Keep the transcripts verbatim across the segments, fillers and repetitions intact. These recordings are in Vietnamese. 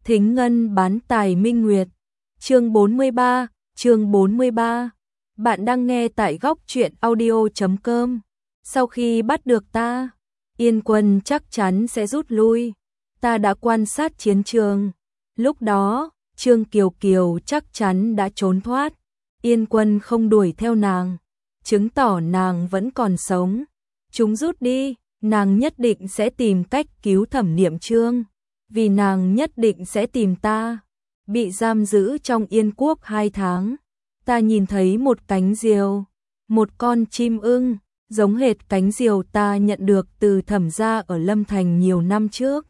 Thính Ngân bán tài minh nguyệt. Chương bốn mươi ba, chương bốn mươi ba. Bạn đang nghe tại góc truyện audio chấm com. Sau khi bắt được ta, Yên Quân chắc chắn sẽ rút lui. Ta đã quan sát chiến trường. Lúc đó, Trương Kiều Kiều chắc chắn đã trốn thoát. Yên Quân không đuổi theo nàng, chứng tỏ nàng vẫn còn sống. Chúng rút đi, nàng nhất định sẽ tìm cách cứu Thẩm Niệm Trương. Vì nàng nhất định sẽ tìm ta. Bị giam giữ trong Yên Quốc hai tháng, ta nhìn thấy một cánh diều, một con chim ưng, giống hệt cánh diều ta nhận được từ Thẩm gia ở Lâm Thành nhiều năm trước.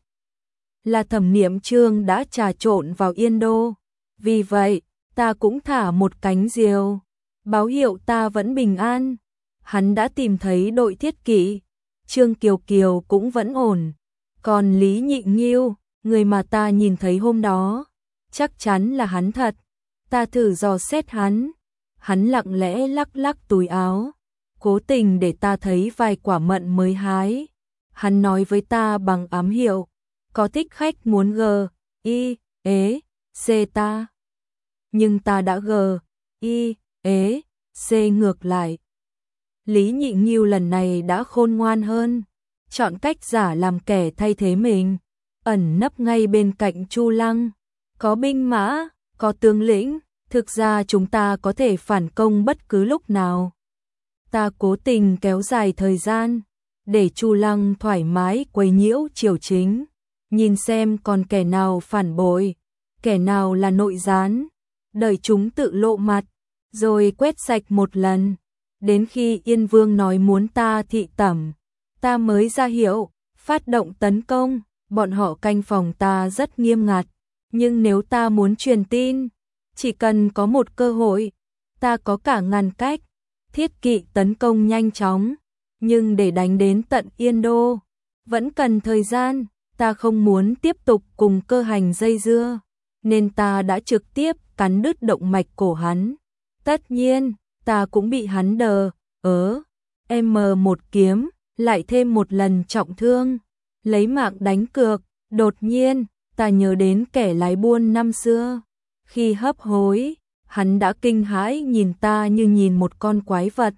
Là Thẩm Niệm Trương đã trà trộn vào Yên Đô, vì vậy ta cũng thả một cánh diều, báo hiệu ta vẫn bình an. Hắn đã tìm thấy đội thiết kỵ, Trương Kiều Kiều cũng vẫn ổn. Còn Lý Nhị Nghiêu, người mà ta nhìn thấy hôm đó, chắc chắn là hắn thật. Ta thử dò xét hắn, hắn lặng lẽ lắc lắc túi áo, cố tình để ta thấy vài quả mận mới hái. Hắn nói với ta bằng ám hiệu, có thích khách muốn g, i, ế, c ta. Nhưng ta đã g, i, ế, c ngược lại. Lý Nhị Nghiêu lần này đã khôn ngoan hơn, chọn cách giả làm kẻ thay thế mình, ẩn nấp ngay bên cạnh Chu Lăng. Có binh mã, có tướng lĩnh, thực ra chúng ta có thể phản công bất cứ lúc nào. Ta cố tình kéo dài thời gian, để Chu Lăng thoải mái quấy nhiễu triều chính, nhìn xem còn kẻ nào phản bội, kẻ nào là nội gián, đợi chúng tự lộ mặt, rồi quét sạch một lần. Đến khi Yên Vương nói muốn ta thị tẩm, ta mới ra hiệu, phát động tấn công. Bọn họ canh phòng ta rất nghiêm ngặt, nhưng nếu ta muốn truyền tin, chỉ cần có một cơ hội, ta có cả ngàn cách. Thiết kỵ tấn công nhanh chóng, nhưng để đánh đến tận Yên Đô, vẫn cần thời gian. Ta không muốn tiếp tục cùng Cơ Hành dây dưa, nên ta đã trực tiếp cắn đứt động mạch cổ hắn. Tất nhiên, ta cũng bị hắn đờ, ớ, em một kiếm, lại thêm một lần trọng thương. Lấy mạng đánh cược, đột nhiên, ta nhớ đến kẻ lái buôn năm xưa. Khi hấp hối, hắn đã kinh hãi nhìn ta như nhìn một con quái vật.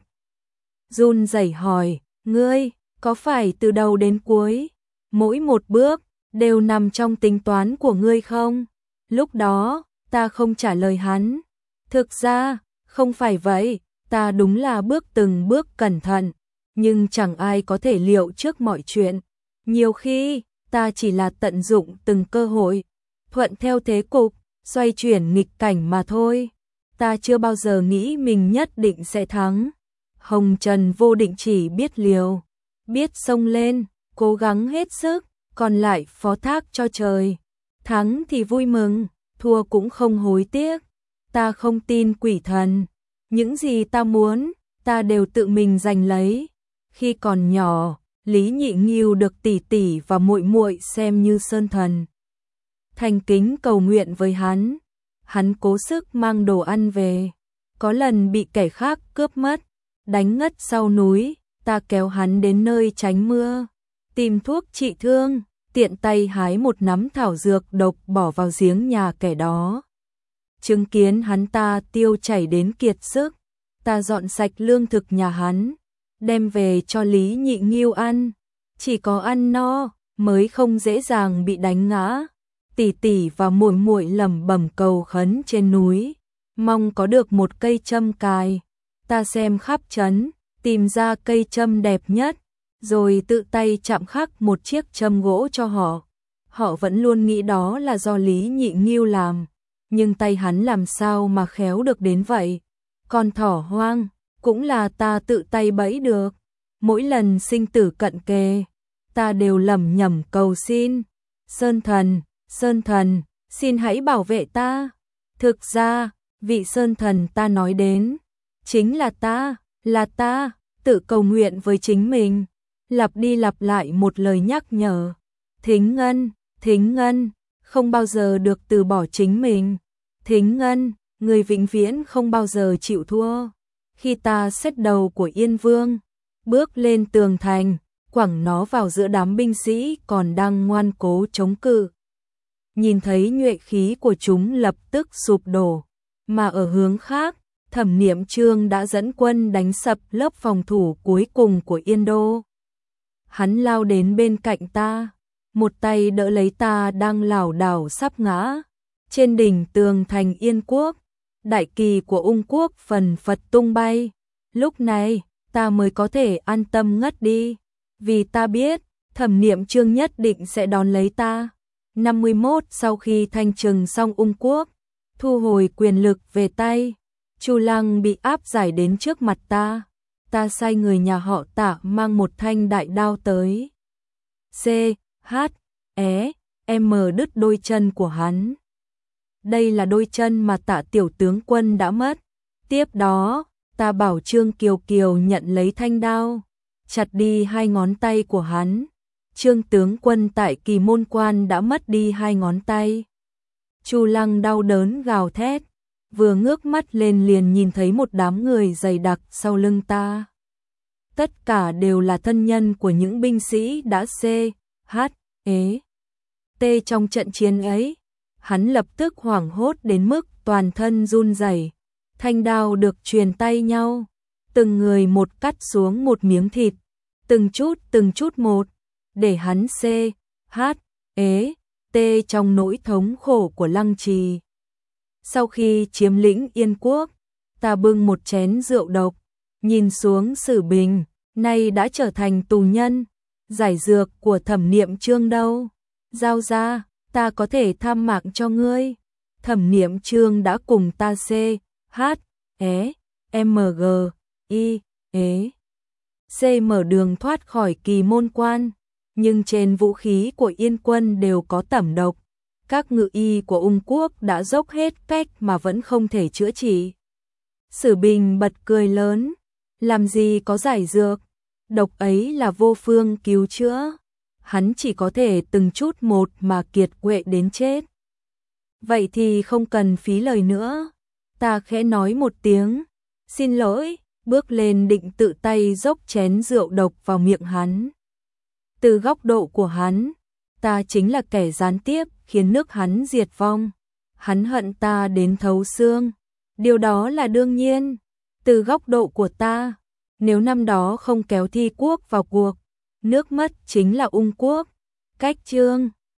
Run rẩy hỏi, ngươi, có phải từ đầu đến cuối, mỗi một bước, đều nằm trong tính toán của ngươi không? Lúc đó, ta không trả lời hắn. Thực ra, không phải vậy, ta đúng là bước từng bước cẩn thận, nhưng chẳng ai có thể liệu trước mọi chuyện. Nhiều khi, ta chỉ là tận dụng từng cơ hội, thuận theo thế cục, xoay chuyển nghịch cảnh mà thôi. Ta chưa bao giờ nghĩ mình nhất định sẽ thắng. Hồng Trần Vô Định chỉ biết liều, biết xông lên, cố gắng hết sức, còn lại phó thác cho trời. Thắng thì vui mừng, thua cũng không hối tiếc. Ta không tin quỷ thần, những gì ta muốn, ta đều tự mình giành lấy. Khi còn nhỏ, Lý Nhị Nghiêu được tỷ tỷ và muội muội xem như sơn thần. Thành kính cầu nguyện với hắn, hắn cố sức mang đồ ăn về. Có lần bị kẻ khác cướp mất, đánh ngất sau núi, ta kéo hắn đến nơi tránh mưa, tìm thuốc trị thương, tiện tay hái một nắm thảo dược độc bỏ vào giếng nhà kẻ đó. Chứng kiến hắn ta tiêu chảy đến kiệt sức, ta dọn sạch lương thực nhà hắn, đem về cho Lý Nhị Nghiêu ăn. Chỉ có ăn no mới không dễ dàng bị đánh ngã. Tỷ tỷ và muội muội lẩm bẩm cầu khấn trên núi, mong có được một cây châm cài. Ta xem khắp trấn, tìm ra cây châm đẹp nhất, rồi tự tay chạm khắc một chiếc châm gỗ cho họ. Họ vẫn luôn nghĩ đó là do Lý Nhị Nghiêu làm, nhưng tay hắn làm sao mà khéo được đến vậy. Con thỏ hoang cũng là ta tự tay bẫy được. Mỗi lần sinh tử cận kề, ta đều lẩm nhẩm cầu xin, Sơn Thần, Sơn Thần, xin hãy bảo vệ ta. Thực ra, vị Sơn Thần ta nói đến, chính là ta, là ta, tự cầu nguyện với chính mình, lặp đi lặp lại một lời nhắc nhở. Thính Ngân, Thính Ngân, không bao giờ được từ bỏ chính mình. Thính Ngân, người vĩnh viễn không bao giờ chịu thua. Khi ta xếp đầu của Yên Vương, bước lên tường thành, quẳng nó vào giữa đám binh sĩ còn đang ngoan cố chống cự, nhìn thấy nhuệ khí của chúng lập tức sụp đổ, mà ở hướng khác, Thẩm Niệm Chương đã dẫn quân đánh sập lớp phòng thủ cuối cùng của Yên Đô. Hắn lao đến bên cạnh ta, một tay đỡ lấy ta đang lảo đảo sắp ngã. Trên đỉnh tường thành Yên Quốc, đại kỳ của Ung Quốc phần phật tung bay. Lúc này, ta mới có thể an tâm ngất đi, vì ta biết, Thẩm Niệm Chương nhất định sẽ đón lấy ta. năm mươi mốt Sau khi thanh trừng xong Ung Quốc, thu hồi quyền lực về tay, Chu Lăng bị áp giải đến trước mặt ta. Ta sai người nhà họ Tạ mang một thanh đại đao tới. C, H, E, M đứt đôi chân của hắn. Đây là đôi chân mà Tạ tiểu tướng quân đã mất. Tiếp đó, ta bảo Trương Kiều Kiều nhận lấy thanh đao, chặt đi hai ngón tay của hắn. Trương tướng quân tại Kỳ Môn Quan đã mất đi hai ngón tay. Chu Lăng đau đớn gào thét, vừa ngước mắt lên liền nhìn thấy một đám người dày đặc sau lưng ta. Tất cả đều là thân nhân của những binh sĩ đã C, H, E, T trong trận chiến ấy. Hắn lập tức hoảng hốt đến mức toàn thân run rẩy. Thanh đao được truyền tay nhau, từng người một cắt xuống một miếng thịt, từng chút từng chút một, để hắn C, H, E, T trong nỗi thống khổ của Lăng Trì. Sau khi chiếm lĩnh Yên Quốc, ta bưng một chén rượu độc, nhìn xuống Sử Bình, nay đã trở thành tù nhân. Giải dược của Thẩm Niệm Chương đâu? Giao ra, ta có thể tham mạng cho ngươi. Thẩm Niệm Chương đã cùng ta C, H, E, M, G, I, E, C mở đường thoát khỏi Kỳ Môn Quan, nhưng trên vũ khí của Yên quân đều có tẩm độc. Các ngự y của Ung Quốc đã dốc hết cách mà vẫn không thể chữa trị. Sử Bình bật cười lớn, làm gì có giải dược, độc ấy là vô phương cứu chữa, hắn chỉ có thể từng chút một mà kiệt quệ đến chết. Vậy thì không cần phí lời nữa. Ta khẽ nói một tiếng, xin lỗi, bước lên định tự tay dốc chén rượu độc vào miệng hắn. Từ góc độ của hắn, ta chính là kẻ gián tiếp khiến nước hắn diệt vong. Hắn hận ta đến thấu xương, điều đó là đương nhiên. Từ góc độ của ta, nếu năm đó không kéo Thi Quốc vào cuộc, nước mất chính là Ung Quốc. Cách Chương